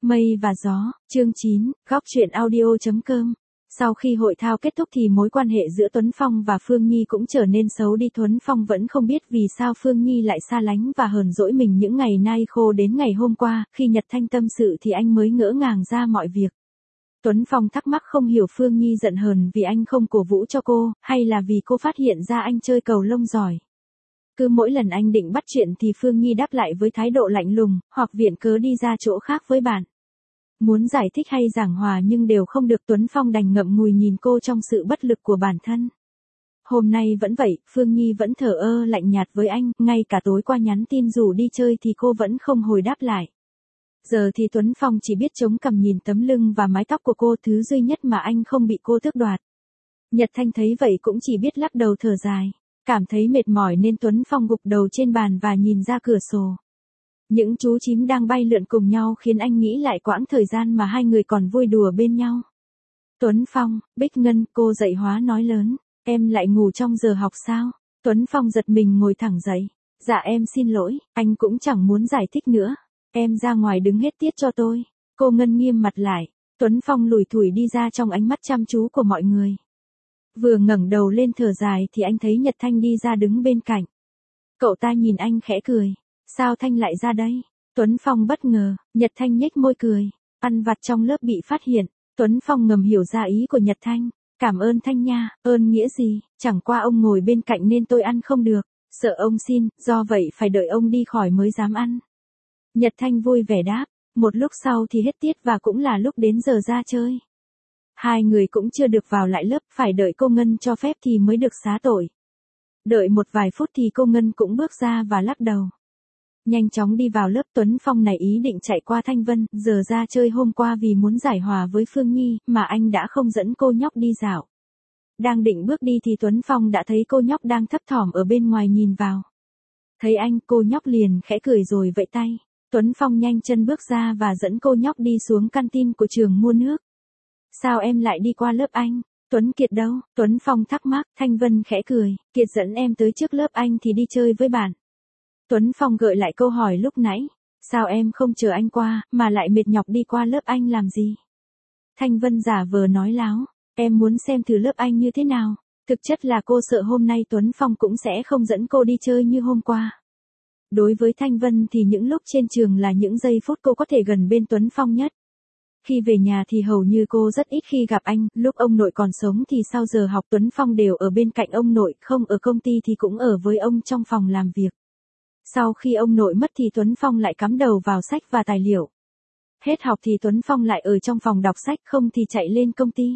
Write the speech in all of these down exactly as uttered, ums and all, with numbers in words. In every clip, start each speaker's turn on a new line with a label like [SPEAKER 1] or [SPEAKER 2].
[SPEAKER 1] Mây và gió, chương chín, góc truyện audio chấm com. Sau khi hội thao kết thúc thì mối quan hệ giữa Tuấn Phong và Phương Nhi cũng trở nên xấu đi. Tuấn Phong vẫn không biết vì sao Phương Nhi lại xa lánh và hờn dỗi mình những ngày nay khô đến ngày hôm qua, khi Nhật Thanh tâm sự thì anh mới ngỡ ngàng ra mọi việc. Tuấn Phong thắc mắc không hiểu Phương Nhi giận hờn vì anh không cổ vũ cho cô, hay là vì cô phát hiện ra anh chơi cầu lông giỏi. Cứ mỗi lần anh định bắt chuyện thì Phương Nhi đáp lại với thái độ lạnh lùng, hoặc viện cớ đi ra chỗ khác với bạn. Muốn giải thích hay giảng hòa nhưng đều không được, Tuấn Phong đành ngậm ngùi nhìn cô trong sự bất lực của bản thân. Hôm nay vẫn vậy, Phương Nhi vẫn thờ ơ lạnh nhạt với anh, ngay cả tối qua nhắn tin rủ đi chơi thì cô vẫn không hồi đáp lại. Giờ thì Tuấn Phong chỉ biết chống cằm nhìn tấm lưng và mái tóc của cô, thứ duy nhất mà anh không bị cô tước đoạt. Nhật Thanh thấy vậy cũng chỉ biết lắc đầu thở dài. Cảm thấy mệt mỏi nên Tuấn Phong gục đầu trên bàn và nhìn ra cửa sổ. Những chú chím đang bay lượn cùng nhau khiến anh nghĩ lại quãng thời gian mà hai người còn vui đùa bên nhau. Tuấn Phong, Bích Ngân, cô dạy hóa nói lớn, em lại ngủ trong giờ học sao? Tuấn Phong giật mình ngồi thẳng dậy. Dạ em xin lỗi, anh cũng chẳng muốn giải thích nữa. Em ra ngoài đứng hết tiết cho tôi. Cô Ngân nghiêm mặt lại. Tuấn Phong lủi thủi đi ra trong ánh mắt chăm chú của mọi người. Vừa ngẩng đầu lên thở dài thì anh thấy Nhật Thanh đi ra đứng bên cạnh. Cậu ta nhìn anh khẽ cười. Sao Thanh lại ra đây? Tuấn Phong bất ngờ, Nhật Thanh nhếch môi cười. Ăn vặt trong lớp bị phát hiện. Tuấn Phong ngầm hiểu ra ý của Nhật Thanh. Cảm ơn Thanh nha, ơn nghĩa gì, chẳng qua ông ngồi bên cạnh nên tôi ăn không được. Sợ ông xin, do vậy phải đợi ông đi khỏi mới dám ăn. Nhật Thanh vui vẻ đáp. Một lúc sau thì hết tiết và cũng là lúc đến giờ ra chơi. Hai người cũng chưa được vào lại lớp, phải đợi cô Ngân cho phép thì mới được xá tội. Đợi một vài phút thì cô Ngân cũng bước ra và lắc đầu. Nhanh chóng đi vào lớp, Tuấn Phong này ý định chạy qua Thanh Vân, giờ ra chơi hôm qua vì muốn giải hòa với Phương Nhi, mà anh đã không dẫn cô nhóc đi dạo. Đang định bước đi thì Tuấn Phong đã thấy cô nhóc đang thấp thỏm ở bên ngoài nhìn vào. Thấy anh, cô nhóc liền khẽ cười rồi vẫy tay. Tuấn Phong nhanh chân bước ra và dẫn cô nhóc đi xuống canteen của trường mua nước. Sao em lại đi qua lớp anh? Tuấn Kiệt đâu? Tuấn Phong thắc mắc. Thanh Vân khẽ cười. Kiệt dẫn em tới trước lớp anh thì đi chơi với bạn. Tuấn Phong gợi lại câu hỏi lúc nãy. Sao em không chờ anh qua, mà lại mệt nhọc đi qua lớp anh làm gì? Thanh Vân giả vờ nói láo. Em muốn xem thử lớp anh như thế nào. Thực chất là cô sợ hôm nay Tuấn Phong cũng sẽ không dẫn cô đi chơi như hôm qua. Đối với Thanh Vân thì những lúc trên trường là những giây phút cô có thể gần bên Tuấn Phong nhất. Khi về nhà thì hầu như cô rất ít khi gặp anh, lúc ông nội còn sống thì sau giờ học Tuấn Phong đều ở bên cạnh ông nội, không ở công ty thì cũng ở với ông trong phòng làm việc. Sau khi ông nội mất thì Tuấn Phong lại cắm đầu vào sách và tài liệu. Hết học thì Tuấn Phong lại ở trong phòng đọc sách, không thì chạy lên công ty.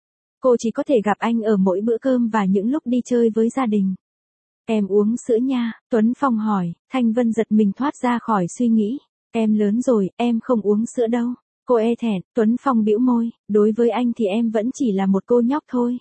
[SPEAKER 1] Cô chỉ có thể gặp anh ở mỗi bữa cơm và những lúc đi chơi với gia đình. Em uống sữa nha, Tuấn Phong hỏi. Thanh Vân giật mình thoát ra khỏi suy nghĩ. Em lớn rồi, em không uống sữa đâu. Cô e thẹn. Tuấn Phong bĩu môi. Đối với anh thì em vẫn chỉ là một cô nhóc thôi.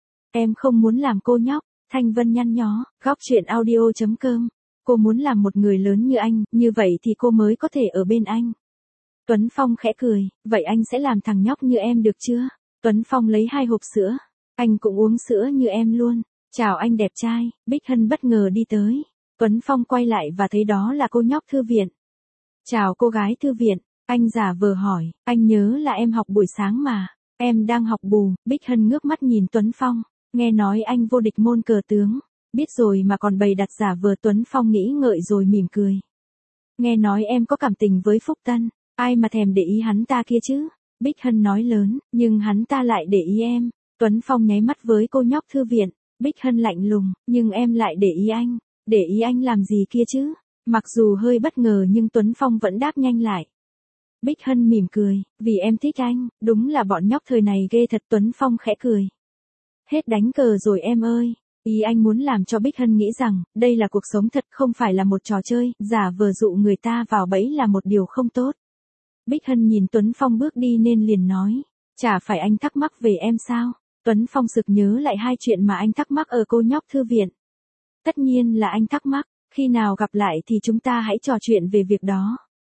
[SPEAKER 1] Em không muốn làm cô nhóc. Thanh Vân nhăn nhó. Góc truyện audio chấm com. Cô muốn làm một người lớn như anh, như vậy thì cô mới có thể ở bên anh. Tuấn Phong khẽ cười. Vậy anh sẽ làm thằng nhóc như em được chưa? Tuấn Phong lấy hai hộp sữa. Anh cũng uống sữa như em luôn. Chào anh đẹp trai. Bích Hân bất ngờ đi tới. Tuấn Phong quay lại và thấy đó là cô nhóc thư viện. Chào cô gái thư viện. Anh giả vờ hỏi. Anh nhớ là em học buổi sáng mà. Em đang học bù. Bích Hân ngước mắt nhìn Tuấn Phong. Nghe nói anh vô địch môn cờ tướng. Biết rồi mà còn bày đặt giả vờ. Tuấn Phong nghĩ ngợi rồi mỉm cười. Nghe nói em có cảm tình với Phúc Tân. Ai mà thèm để ý hắn ta kia chứ. Bích Hân nói lớn. Nhưng hắn ta lại để ý em. Tuấn Phong nháy mắt với cô nhóc thư viện. Bích Hân lạnh lùng. Nhưng em lại để ý anh. Để ý anh làm gì kia chứ? Mặc dù hơi bất ngờ nhưng Tuấn Phong vẫn đáp nhanh lại. Bích Hân mỉm cười. Vì em thích anh. Đúng là bọn nhóc thời này ghê thật. Tuấn Phong khẽ cười. Hết đánh cờ rồi em ơi. Ý anh muốn làm cho Bích Hân nghĩ rằng, đây là cuộc sống thật, không phải là một trò chơi, giả vờ dụ người ta vào bẫy là một điều không tốt. Bích Hân nhìn Tuấn Phong bước đi nên liền nói. Chả phải anh thắc mắc về em sao? Tuấn Phong sực nhớ lại hai chuyện mà anh thắc mắc ở cô nhóc thư viện. Tất nhiên là anh thắc mắc, khi nào gặp lại thì chúng ta hãy trò chuyện về việc đó.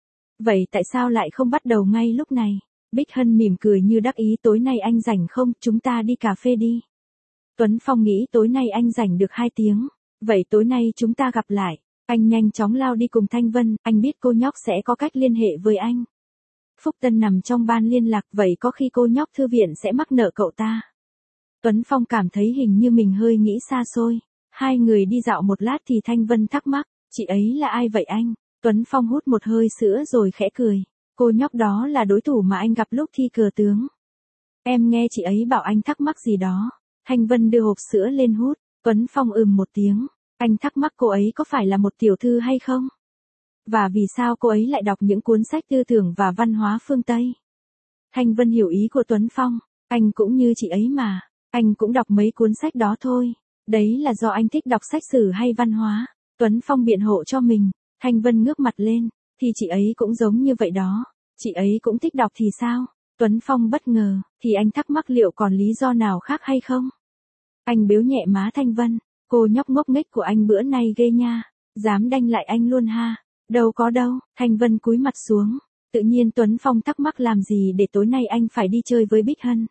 [SPEAKER 1] Vậy tại sao lại không bắt đầu ngay lúc này? Bích Hân mỉm cười như đắc ý. Tối nay anh rảnh không, chúng ta đi cà phê đi. Tuấn Phong nghĩ tối nay anh rảnh được hai tiếng. Vậy tối nay chúng ta gặp lại. Anh nhanh chóng lao đi cùng Thanh Vân, anh biết cô nhóc sẽ có cách liên hệ với anh. Phúc Tân nằm trong ban liên lạc, vậy có khi cô nhóc thư viện sẽ mắc nợ cậu ta. Tuấn Phong cảm thấy hình như mình hơi nghĩ xa xôi. Hai người đi dạo một lát thì Thanh Vân thắc mắc, chị ấy là ai vậy anh? Tuấn Phong hút một hơi sữa rồi khẽ cười. Cô nhóc đó là đối thủ mà anh gặp lúc thi cờ tướng. Em nghe chị ấy bảo anh thắc mắc gì đó. Thanh Vân đưa hộp sữa lên hút. Tuấn Phong ừm một tiếng. Anh thắc mắc cô ấy có phải là một tiểu thư hay không? Và vì sao cô ấy lại đọc những cuốn sách tư tưởng và văn hóa phương Tây? Thanh Vân hiểu ý của Tuấn Phong. Anh cũng như chị ấy mà. Anh cũng đọc mấy cuốn sách đó thôi. Đấy là do anh thích đọc sách sử hay văn hóa. Tuấn Phong biện hộ cho mình. Thanh Vân ngước mặt lên. Thì chị ấy cũng giống như vậy đó. Chị ấy cũng thích đọc thì sao? Tuấn Phong bất ngờ. Thì anh thắc mắc liệu còn lý do nào khác hay không? Anh biếu nhẹ má Thanh Vân. Cô nhóc ngốc nghếch của anh bữa nay ghê nha. Dám đanh lại anh luôn ha. Đâu có đâu. Thanh Vân cúi mặt xuống. Tự nhiên Tuấn Phong thắc mắc làm gì để tối nay anh phải đi chơi với Bích Hân.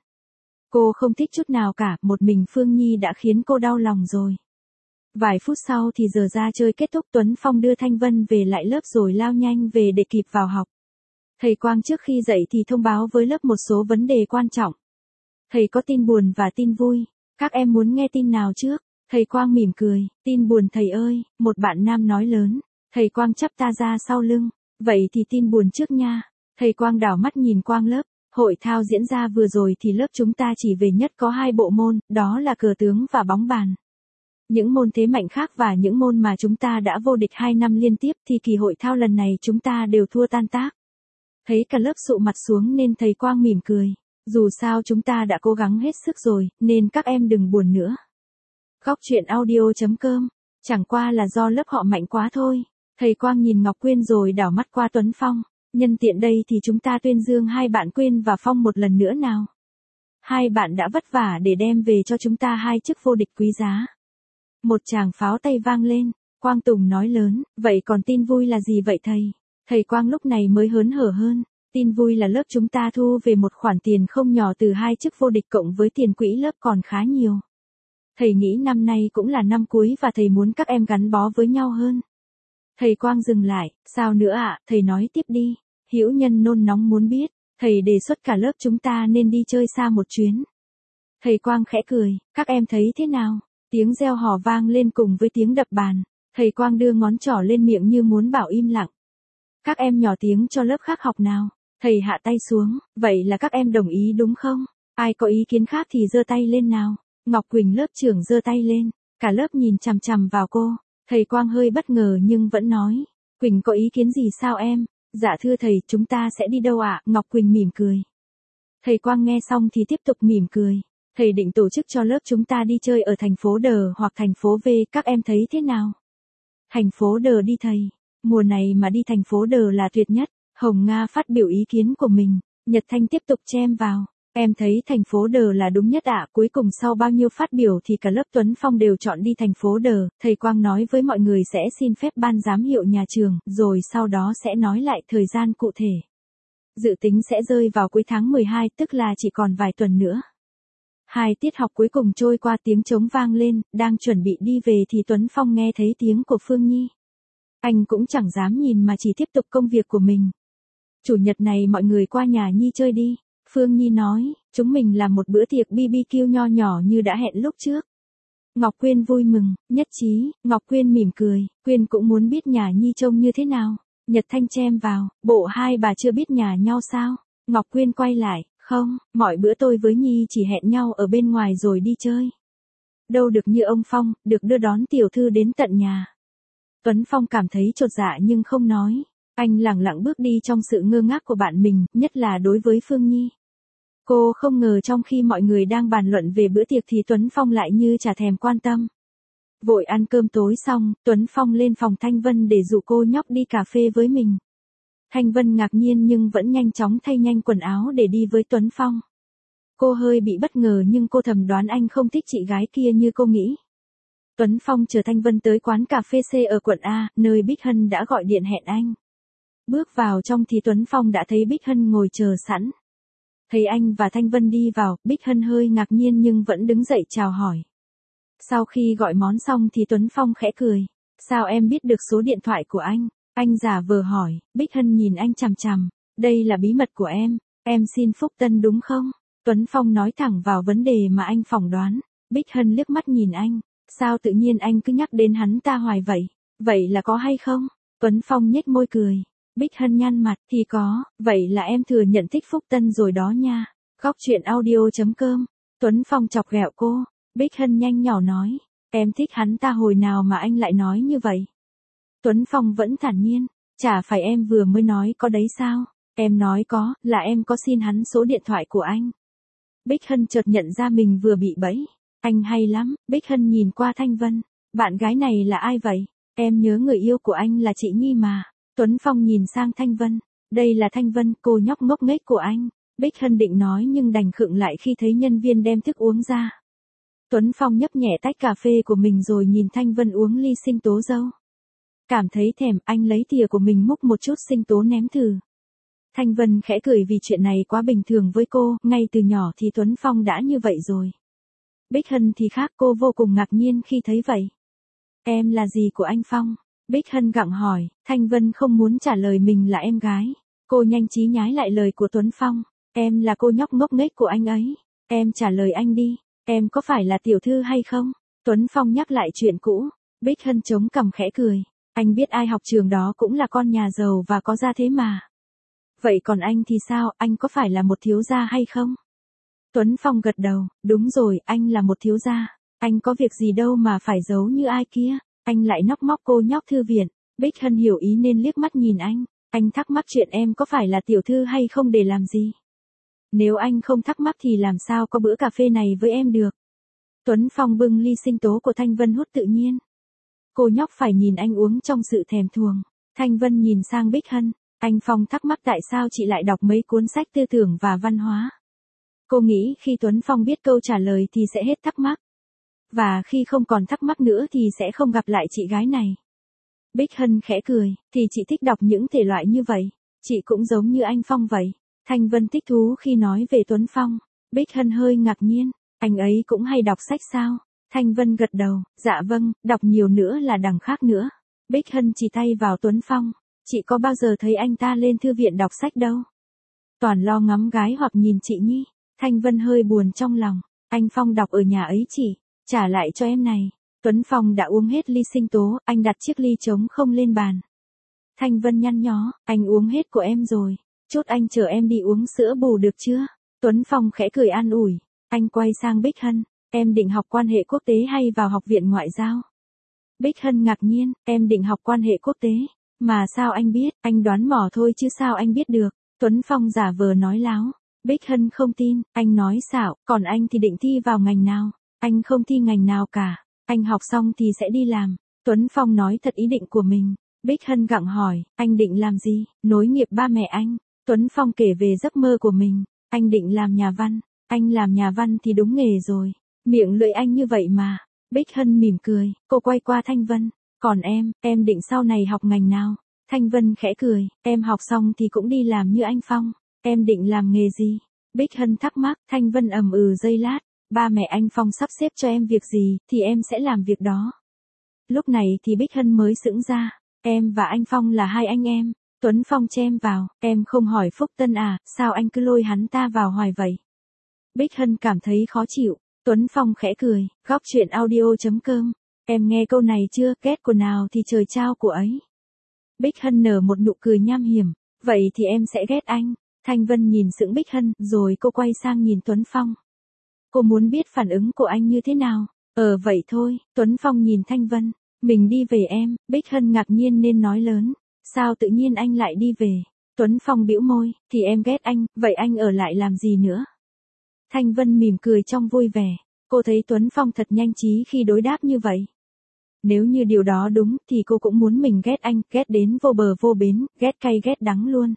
[SPEAKER 1] Cô không thích chút nào cả, một mình Phương Nhi đã khiến cô đau lòng rồi. Vài phút sau thì giờ ra chơi kết thúc, Tuấn Phong đưa Thanh Vân về lại lớp rồi lao nhanh về để kịp vào học. Thầy Quang trước khi dậy thì thông báo với lớp một số vấn đề quan trọng. Thầy có tin buồn và tin vui. Các em muốn nghe tin nào trước? Thầy Quang mỉm cười. Tin buồn thầy ơi, một bạn nam nói lớn. Thầy Quang chắp ta ra sau lưng. Vậy thì tin buồn trước nha. Thầy Quang đảo mắt nhìn quang lớp. Hội thao diễn ra vừa rồi thì lớp chúng ta chỉ về nhất có hai bộ môn, đó là cờ tướng và bóng bàn. Những môn thế mạnh khác và những môn mà chúng ta đã vô địch hai năm liên tiếp thì kỳ hội thao lần này chúng ta đều thua tan tác. Thấy cả lớp sụ mặt xuống nên thầy Quang mỉm cười. Dù sao chúng ta đã cố gắng hết sức rồi, nên các em đừng buồn nữa. Góc truyện audio chấm com. Chẳng qua là do lớp họ mạnh quá thôi. Thầy Quang nhìn Ngọc Quyên rồi đảo mắt qua Tuấn Phong. Nhân tiện đây thì chúng ta tuyên dương hai bạn Quyên và Phong một lần nữa nào. Hai bạn đã vất vả để đem về cho chúng ta hai chức vô địch quý giá. Một tràng pháo tay vang lên. Quang Tùng nói lớn, vậy còn tin vui là gì vậy thầy? Thầy Quang lúc này mới hớn hở hơn. Tin vui là lớp chúng ta thu về một khoản tiền không nhỏ từ hai chức vô địch cộng với tiền quỹ lớp còn khá nhiều. Thầy nghĩ năm nay cũng là năm cuối và thầy muốn các em gắn bó với nhau hơn. Thầy Quang dừng lại, sao nữa ạ, à? Thầy nói tiếp đi. Hữu Nhân nôn nóng muốn biết, thầy đề xuất cả lớp chúng ta nên đi chơi xa một chuyến. Thầy Quang khẽ cười, các em thấy thế nào? Tiếng reo hò vang lên cùng với tiếng đập bàn. Thầy Quang đưa ngón trỏ lên miệng như muốn bảo im lặng. Các em nhỏ tiếng cho lớp khác học nào. Thầy hạ tay xuống, vậy là các em đồng ý đúng không? Ai có ý kiến khác thì giơ tay lên nào. Ngọc Quỳnh lớp trưởng giơ tay lên, cả lớp nhìn chằm chằm vào cô. Thầy Quang hơi bất ngờ nhưng vẫn nói, Quỳnh có ý kiến gì sao em? Dạ thưa thầy, chúng ta sẽ đi đâu ạ? À? Ngọc Quỳnh mỉm cười. Thầy Quang nghe xong thì tiếp tục mỉm cười. Thầy định tổ chức cho lớp chúng ta đi chơi ở thành phố Đờ hoặc thành phố V, các em thấy thế nào? Thành phố Đờ đi thầy. Mùa này mà đi thành phố Đờ là tuyệt nhất. Hồng Nga phát biểu ý kiến của mình. Nhật Thanh tiếp tục chen vào. Em thấy thành phố Đờ là đúng nhất ạ. À. Cuối cùng sau bao nhiêu phát biểu thì cả lớp Tuấn Phong đều chọn đi thành phố Đờ. Thầy Quang nói với mọi người sẽ xin phép ban giám hiệu nhà trường, rồi sau đó sẽ nói lại thời gian cụ thể. Dự tính sẽ rơi vào cuối tháng mười hai, tức là chỉ còn vài tuần nữa. Hai tiết học cuối cùng trôi qua, tiếng trống vang lên, đang chuẩn bị đi về thì Tuấn Phong nghe thấy tiếng của Phương Nhi. Anh cũng chẳng dám nhìn mà chỉ tiếp tục công việc của mình. Chủ nhật này mọi người qua nhà Nhi chơi đi. Phương Nhi nói, chúng mình làm một bữa tiệc bê bê kiu nho nhỏ như đã hẹn lúc trước. Ngọc Quyên vui mừng, nhất trí. Ngọc Quyên mỉm cười, Quyên cũng muốn biết nhà Nhi trông như thế nào. Nhật Thanh chen vào, bộ hai bà chưa biết nhà nhau sao? Ngọc Quyên quay lại, không, mọi bữa tôi với Nhi chỉ hẹn nhau ở bên ngoài rồi đi chơi. Đâu được như ông Phong, được đưa đón tiểu thư đến tận nhà. Tuấn Phong cảm thấy chột dạ nhưng không nói. Anh lẳng lặng bước đi trong sự ngơ ngác của bạn mình, nhất là đối với Phương Nhi. Cô không ngờ trong khi mọi người đang bàn luận về bữa tiệc thì Tuấn Phong lại như chả thèm quan tâm. Vội ăn cơm tối xong, Tuấn Phong lên phòng Thanh Vân để dụ cô nhóc đi cà phê với mình. Thanh Vân ngạc nhiên nhưng vẫn nhanh chóng thay nhanh quần áo để đi với Tuấn Phong. Cô hơi bị bất ngờ nhưng cô thầm đoán anh không thích chị gái kia như cô nghĩ. Tuấn Phong chờ Thanh Vân tới quán cà phê C ở quận A, nơi Bích Hân đã gọi điện hẹn anh. Bước vào trong thì Tuấn Phong đã thấy Bích Hân ngồi chờ sẵn. Thấy anh và Thanh Vân đi vào, Bích Hân hơi ngạc nhiên nhưng vẫn đứng dậy chào hỏi. Sau khi gọi món xong thì Tuấn Phong khẽ cười. Sao em biết được số điện thoại của anh? Anh giả vờ hỏi. Bích Hân nhìn anh chằm chằm. Đây là bí mật của em, em xin Phúc Tân đúng không? Tuấn Phong nói thẳng vào vấn đề mà anh phỏng đoán. Bích Hân liếc mắt nhìn anh, sao tự nhiên anh cứ nhắc đến hắn ta hoài vậy? Vậy là có hay không? Tuấn Phong nhếch môi cười. Bích Hân nhăn mặt, thì có, vậy là em thừa nhận thích Phúc Tân rồi đó nha. Góc chuyện audio chấm com. Tuấn Phong chọc ghẹo cô. Bích Hân nhanh nhỏ nói, em thích hắn ta hồi nào mà anh lại nói như vậy? Tuấn Phong vẫn thản nhiên, chả phải em vừa mới nói có đấy sao? Em nói có, là em có xin hắn số điện thoại của anh. Bích Hân chợt nhận ra mình vừa bị bẫy. Anh hay lắm. Bích Hân nhìn qua Thanh Vân. Bạn gái này là ai vậy? Em nhớ người yêu của anh là chị Nhi mà. Tuấn Phong nhìn sang Thanh Vân. Đây là Thanh Vân, cô nhóc ngốc nghếch của anh. Bích Hân định nói nhưng đành khựng lại khi thấy nhân viên đem thức uống ra. Tuấn Phong nhấp nhẹ tách cà phê của mình rồi nhìn Thanh Vân uống ly sinh tố dâu. Cảm thấy thèm, anh lấy thìa của mình múc một chút sinh tố ném thử. Thanh Vân khẽ cười vì chuyện này quá bình thường với cô, ngay từ nhỏ thì Tuấn Phong đã như vậy rồi. Bích Hân thì khác, cô vô cùng ngạc nhiên khi thấy vậy. Em là gì của anh Phong? Bích Hân gặng hỏi. Thanh Vân không muốn trả lời mình là em gái. Cô nhanh trí nhái lại lời của Tuấn Phong. Em là cô nhóc ngốc nghếch của anh ấy. Em trả lời anh đi. Em có phải là tiểu thư hay không? Tuấn Phong nhắc lại chuyện cũ. Bích Hân chống cằm khẽ cười. Anh biết ai học trường đó cũng là con nhà giàu và có gia thế mà. Vậy còn anh thì sao, anh có phải là một thiếu gia hay không? Tuấn Phong gật đầu, đúng rồi, anh là một thiếu gia. Anh có việc gì đâu mà phải giấu như ai kia. Anh lại nóc móc cô nhóc thư viện. Bích Hân hiểu ý nên liếc mắt nhìn anh. Anh thắc mắc chuyện em có phải là tiểu thư hay không để làm gì? Nếu anh không thắc mắc thì làm sao có bữa cà phê này với em được? Tuấn Phong bưng ly sinh tố của Thanh Vân hút tự nhiên. Cô nhóc phải nhìn anh uống trong sự thèm thuồng. Thanh Vân nhìn sang Bích Hân. Anh Phong thắc mắc tại sao chị lại đọc mấy cuốn sách tư tưởng và văn hóa. Cô nghĩ khi Tuấn Phong biết câu trả lời thì sẽ hết thắc mắc. Và khi không còn thắc mắc nữa thì sẽ không gặp lại chị gái này. Bích Hân khẽ cười, thì chị thích đọc những thể loại như vậy. Chị cũng giống như anh Phong vậy. Thanh Vân thích thú khi nói về Tuấn Phong. Bích Hân hơi ngạc nhiên, anh ấy cũng hay đọc sách sao? Thanh Vân gật đầu, dạ vâng, đọc nhiều nữa là đằng khác nữa. Bích Hân chỉ tay vào Tuấn Phong. Chị có bao giờ thấy anh ta lên thư viện đọc sách đâu. Toàn lo ngắm gái hoặc nhìn chị Nhi. Thanh Vân hơi buồn trong lòng. Anh Phong đọc ở nhà ấy chị. Trả lại cho em này. Tuấn Phong đã uống hết ly sinh tố, anh đặt chiếc ly trống không lên bàn. Thanh Vân nhăn nhó, anh uống hết của em rồi. Chút anh chờ em đi uống sữa bù được chưa? Tuấn Phong khẽ cười an ủi. Anh quay sang Bích Hân. Em định học quan hệ quốc tế hay vào học viện ngoại giao? Bích Hân ngạc nhiên, em định học quan hệ quốc tế. Mà sao anh biết, anh đoán mò thôi chứ sao anh biết được. Tuấn Phong giả vờ nói láo. Bích Hân không tin, anh nói xạo, còn anh thì định thi vào ngành nào? Anh không thi ngành nào cả, anh học xong thì sẽ đi làm. Tuấn Phong nói thật ý định của mình. Bích Hân gặng hỏi, anh định làm gì? Nối nghiệp ba mẹ anh. Tuấn Phong kể về giấc mơ của mình. Anh định làm nhà văn. Anh làm nhà văn thì đúng nghề rồi. Miệng lưỡi anh như vậy mà. Bích Hân mỉm cười, cô quay qua Thanh Vân. Còn em, em định sau này học ngành nào? Thanh Vân khẽ cười, em học xong thì cũng đi làm như anh Phong. Em định làm nghề gì? Bích Hân thắc mắc, Thanh Vân ầm ừ giây lát. Ba mẹ anh Phong sắp xếp cho em việc gì, thì em sẽ làm việc đó. Lúc này thì Bích Hân mới sững ra. Em và anh Phong là hai anh em. Tuấn Phong chen vào, em không hỏi Phúc Tân à, sao anh cứ lôi hắn ta vào hoài vậy? Bích Hân cảm thấy khó chịu. Tuấn Phong khẽ cười, góc chuyện audio chấm com. Em nghe câu này chưa, ghét của nào thì trời trao của ấy. Bích Hân nở một nụ cười nham hiểm, vậy thì em sẽ ghét anh. Thanh Vân nhìn sững Bích Hân, rồi cô quay sang nhìn Tuấn Phong. Cô muốn biết phản ứng của anh như thế nào? Ờ vậy thôi, Tuấn Phong nhìn Thanh Vân. Mình đi về em, Bích Hân ngạc nhiên nên nói lớn. Sao tự nhiên anh lại đi về? Tuấn Phong bĩu môi, thì em ghét anh, vậy anh ở lại làm gì nữa? Thanh Vân mỉm cười trong vui vẻ. Cô thấy Tuấn Phong thật nhanh trí khi đối đáp như vậy. Nếu như điều đó đúng thì cô cũng muốn mình ghét anh, ghét đến vô bờ vô bến, ghét cay ghét đắng luôn.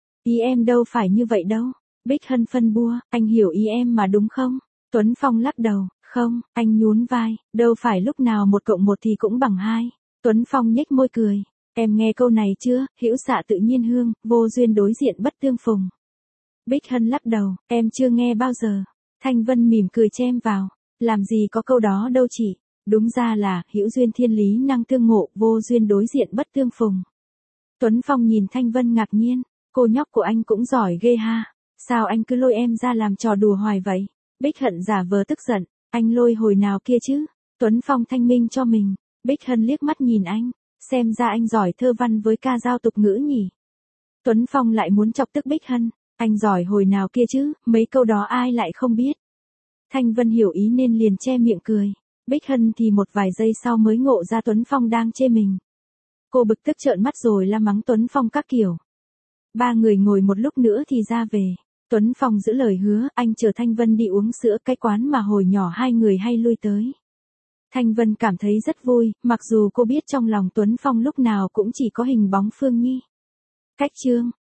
[SPEAKER 1] Ý em đâu phải như vậy đâu. Bích Hân phân bua, anh hiểu ý em mà đúng không? Tuấn Phong lắc đầu, không, anh nhún vai, đâu phải lúc nào một cộng một thì cũng bằng hai. Tuấn Phong nhếch môi cười, em nghe câu này chưa, hữu xạ tự nhiên hương, vô duyên đối diện bất tương phùng. Bích Hân lắc đầu, em chưa nghe bao giờ. Thanh Vân mỉm cười chen vào, làm gì có câu đó đâu chị. Đúng ra là, hữu duyên thiên lý năng tương ngộ, vô duyên đối diện bất tương phùng. Tuấn Phong nhìn Thanh Vân ngạc nhiên, Cô nhóc của anh cũng giỏi ghê ha. Sao anh cứ lôi em ra làm trò đùa hoài vậy? Bích Hận giả vờ tức giận. Anh lôi hồi nào kia chứ? Tuấn Phong thanh minh cho mình. Bích Hân liếc mắt nhìn anh. Xem ra anh giỏi thơ văn với ca dao tục ngữ nhỉ. Tuấn Phong lại muốn chọc tức Bích Hân. Anh giỏi hồi nào kia chứ, mấy câu đó ai lại không biết. Thanh Vân hiểu ý nên liền che miệng cười. Bích Hân thì một vài giây sau mới ngộ ra Tuấn Phong đang chê mình. Cô bực tức trợn mắt rồi la mắng Tuấn Phong các kiểu. Ba người ngồi một lúc nữa thì ra về. Tuấn Phong giữ lời hứa, anh chở Thanh Vân đi uống sữa cái quán mà hồi nhỏ hai người hay lui tới. Thanh Vân cảm thấy rất vui, mặc dù cô biết trong lòng Tuấn Phong lúc nào cũng chỉ có hình bóng Phương Nhi. Cách chương